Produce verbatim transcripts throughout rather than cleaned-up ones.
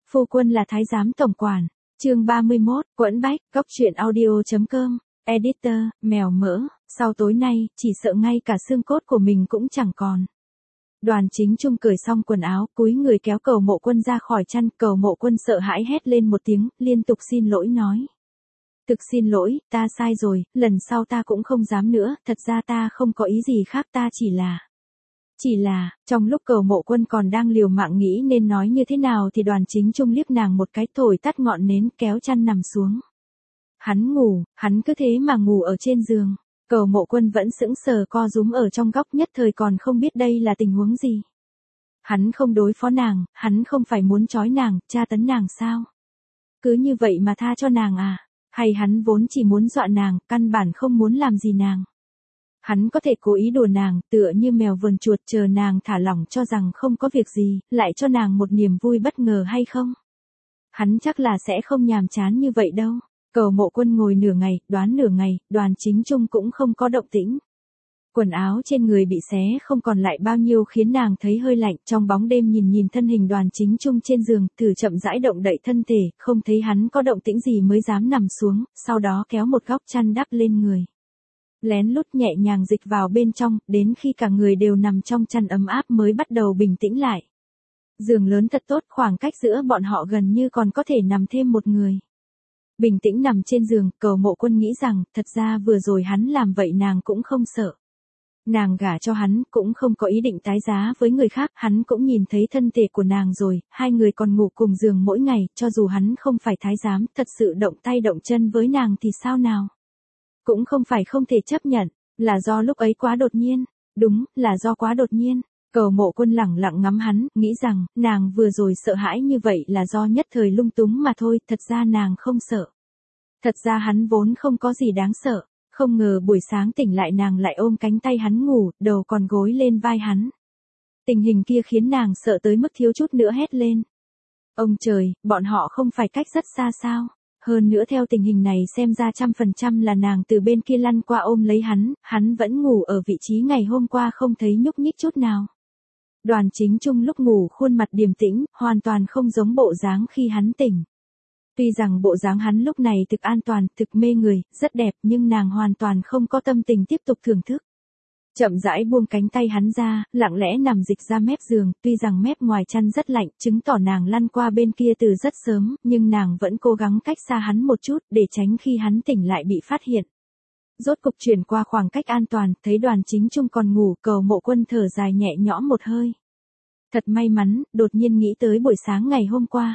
Phu quân là thái giám tổng quản. Chương ba mươi mốt, Quẫn Bách, Góc truyện audio chấm com. Editor, mèo mỡ, sau tối nay, chỉ sợ ngay cả xương cốt của mình cũng chẳng còn. Đoàn Chính Trung cởi xong quần áo, cúi người kéo Cầu Mộ Quân ra khỏi chăn, Cầu Mộ Quân sợ hãi hét lên một tiếng, liên tục xin lỗi nói. Thực xin lỗi, ta sai rồi, lần sau ta cũng không dám nữa, thật ra ta không có ý gì khác, ta chỉ là... Chỉ là, trong lúc Cầu Mộ Quân còn đang liều mạng nghĩ nên nói như thế nào thì Đoàn Chính Trung liếc nàng một cái, thổi tắt ngọn nến, kéo chăn nằm xuống. Hắn ngủ, hắn cứ thế mà ngủ ở trên giường. Cầu Mộ Quân vẫn sững sờ co rúm ở trong góc, nhất thời còn không biết đây là tình huống gì. Hắn không đối phó nàng, hắn không phải muốn trói nàng, tra tấn nàng sao? Cứ như vậy mà tha cho nàng à? Hay hắn vốn chỉ muốn dọa nàng, căn bản không muốn làm gì nàng? Hắn có thể cố ý đùa nàng, tựa như mèo vờn chuột chờ nàng thả lỏng cho rằng không có việc gì, lại cho nàng một niềm vui bất ngờ hay không? Hắn chắc là sẽ không nhàm chán như vậy đâu. Cầu Mộ Quân ngồi nửa ngày, đoán nửa ngày, Đoàn Chính Trung cũng không có động tĩnh. Quần áo trên người bị xé không còn lại bao nhiêu khiến nàng thấy hơi lạnh, trong bóng đêm nhìn nhìn thân hình Đoàn Chính Trung trên giường, thử chậm rãi động đậy thân thể, không thấy hắn có động tĩnh gì mới dám nằm xuống, sau đó kéo một góc chăn đắp lên người. Lén lút nhẹ nhàng dịch vào bên trong, đến khi cả người đều nằm trong chăn ấm áp mới bắt đầu bình tĩnh lại. Giường lớn thật tốt, khoảng cách giữa bọn họ gần như còn có thể nằm thêm một người. Bình tĩnh nằm trên giường, Cầu Mộ Quân nghĩ rằng, thật ra vừa rồi hắn làm vậy nàng cũng không sợ. Nàng gả cho hắn, cũng không có ý định tái giá với người khác, hắn cũng nhìn thấy thân thể của nàng rồi, hai người còn ngủ cùng giường mỗi ngày, cho dù hắn không phải thái giám, thật sự động tay động chân với nàng thì sao nào? Cũng không phải không thể chấp nhận, là do lúc ấy quá đột nhiên, đúng, là do quá đột nhiên. Cầu Mộ Quân lẳng lặng ngắm hắn, nghĩ rằng, nàng vừa rồi sợ hãi như vậy là do nhất thời lung túng mà thôi, thật ra nàng không sợ. Thật ra hắn vốn không có gì đáng sợ, không ngờ buổi sáng tỉnh lại nàng lại ôm cánh tay hắn ngủ, đầu còn gối lên vai hắn. Tình hình kia khiến nàng sợ tới mức thiếu chút nữa hét lên. Ông trời, bọn họ không phải cách rất xa sao? Hơn nữa theo tình hình này xem ra trăm phần trăm là nàng từ bên kia lăn qua ôm lấy hắn, hắn vẫn ngủ ở vị trí ngày hôm qua không thấy nhúc nhích chút nào. Đoàn Chính Trung lúc ngủ khuôn mặt điềm tĩnh, hoàn toàn không giống bộ dáng khi hắn tỉnh. Tuy rằng bộ dáng hắn lúc này thực an toàn, thực mê người, rất đẹp, nhưng nàng hoàn toàn không có tâm tình tiếp tục thưởng thức. Chậm rãi buông cánh tay hắn ra, lặng lẽ nằm dịch ra mép giường, tuy rằng mép ngoài chăn rất lạnh, chứng tỏ nàng lăn qua bên kia từ rất sớm, nhưng nàng vẫn cố gắng cách xa hắn một chút, để tránh khi hắn tỉnh lại bị phát hiện. Rốt cục chuyển qua khoảng cách an toàn, thấy Đoàn Chính Trung còn ngủ, Cầu Mộ Quân thở dài nhẹ nhõm một hơi. Thật may mắn, đột nhiên nghĩ tới buổi sáng ngày hôm qua.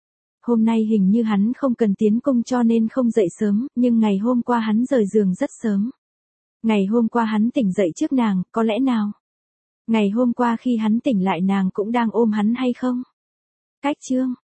Hôm nay hình như hắn không cần tiến cung cho nên không dậy sớm, nhưng ngày hôm qua hắn rời giường rất sớm. Ngày hôm qua hắn tỉnh dậy trước nàng, có lẽ nào? Ngày hôm qua khi hắn tỉnh lại nàng cũng đang ôm hắn hay không? Cách chương